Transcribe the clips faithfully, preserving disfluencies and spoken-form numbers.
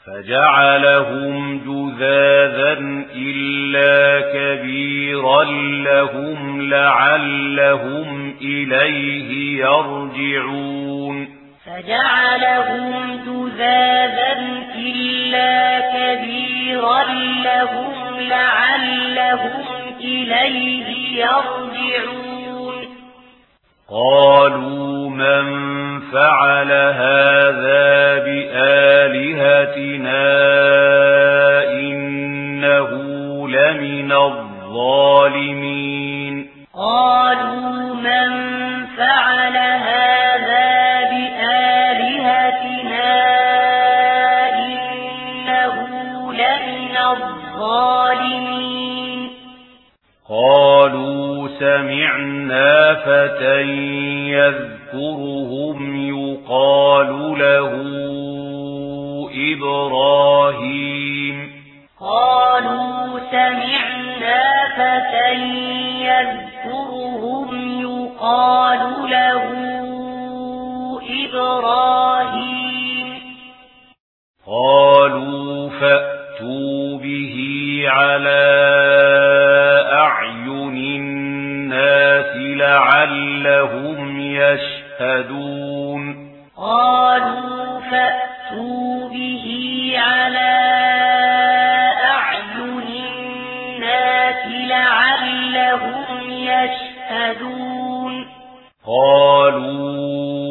فجعلهم جذاذا إلا كبيرا لهم لعلهم إليه يرجعون فجعلهم جذاذا إلا كبيرا لهم لعلهم إليه يرجعون قالوا من فعل هذا بآلهتنا إنه لمن الظالمين قالوا من فعل هذا بآلهتنا إنه لمن الظالمين قالوا سمعنا فتى يذكرهم يقال له إبراهيم قالوا سمعنا فتى يذكرهم يقال له إبراهيم قالوا فأتوا به على أعين الناس لعلهم يشهدون قالوا فأتوا به على أعين الناس لعلهم يشهدون قالوا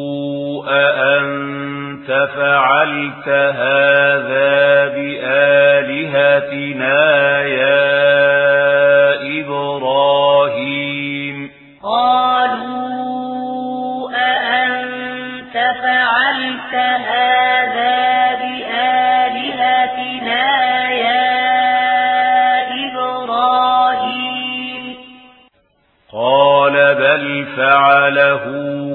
أأنت فعلت هذا بآلهتنا يا إبراهيم قالوا أأنت فعلت هذا بآلهتنا يا إبراهيم قال بل فعله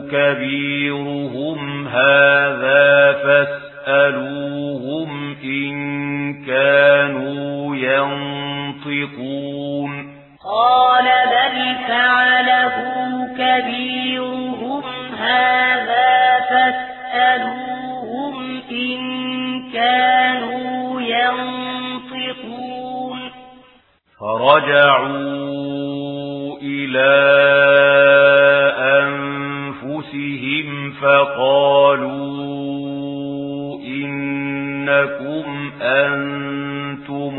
كبيرهم هذا فاسألوهم إن كانوا ينطقون قال بل فعله كبيرهم هذا فاسألوهم إن كانوا ينطقون فرجعوا إلى أنفسهم فقالوا إنكم أنتم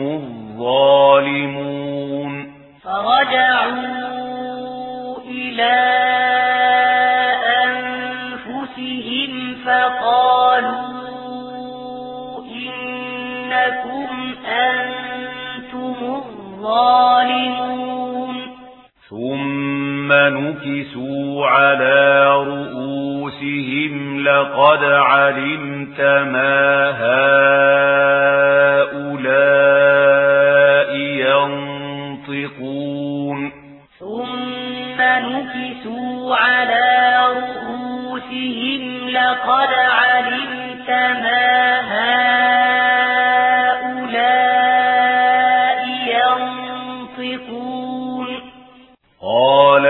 الظالمون فرجعوا إلى أنفسهم فقالوا إنكم أنتم الظالمون ثم نكسوا على رؤوسهم لقد علمت ما هؤلاء ينطقون ثم نكسوا على رؤوسهم لقد علمت ما هؤلاء ينطقون قال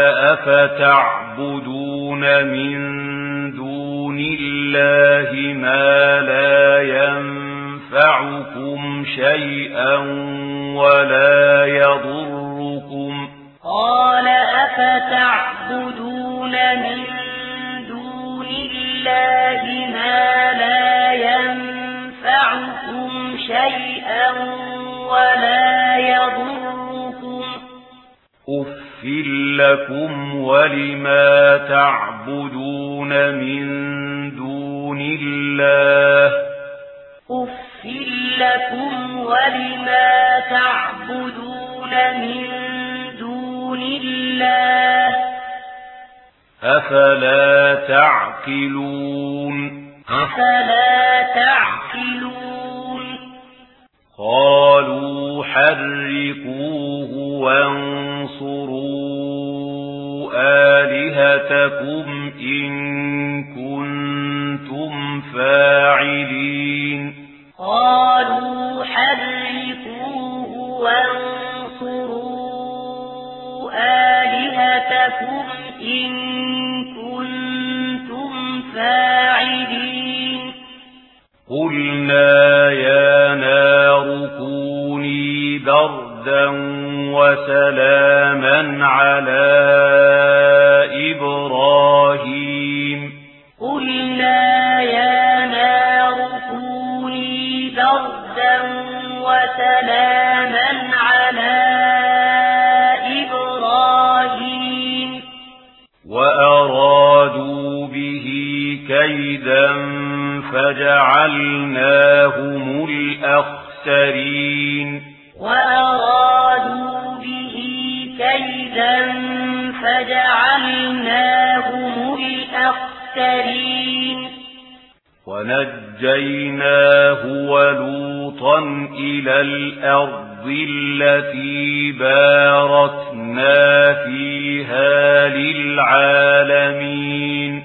أفتعبدون من دون الله ما لا ينفعكم شيئا ولا يضركم قال أفتعبدون من دون الله ما لا ينفعكم شيئا ولا يضركم أف لكم ولما تعبدون من دون الله أف لكم ولما تعبدون من دون الله أفلا تعقلون أفلا تعقلون قالوا حرقوه وانصروا آلهتكم إن كنتم فاعلين قالوا حرقوه وانصروا آلهتكم إن كنتم فاعلين قلنا يا بردا وسلاما على إبراهيم قلنا يا نار كوني بردا وسلاما على إبراهيم وأرادوا به كيدا فجعلناهم الأخسرين وأرادوا به كيدا فجعلناهم الأخسرين ونجيناه ولوطا إلى الأرض التي باركنا فيها للعالمين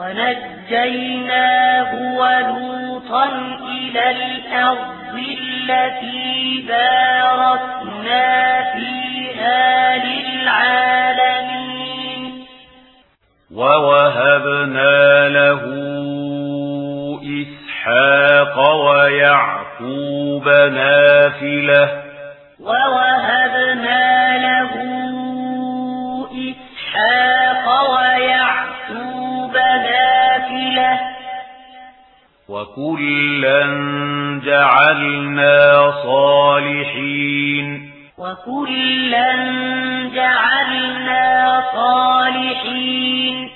ونجيناه ولوطا إلى الأرض التي باركنا فيها للعالمين ووهبنا له إسحاق ويعقوب نافلة ووهبنا له إسحاق ويعقوب نافلة وكلا جعلنا صالحين وكلا جعلنا صالحين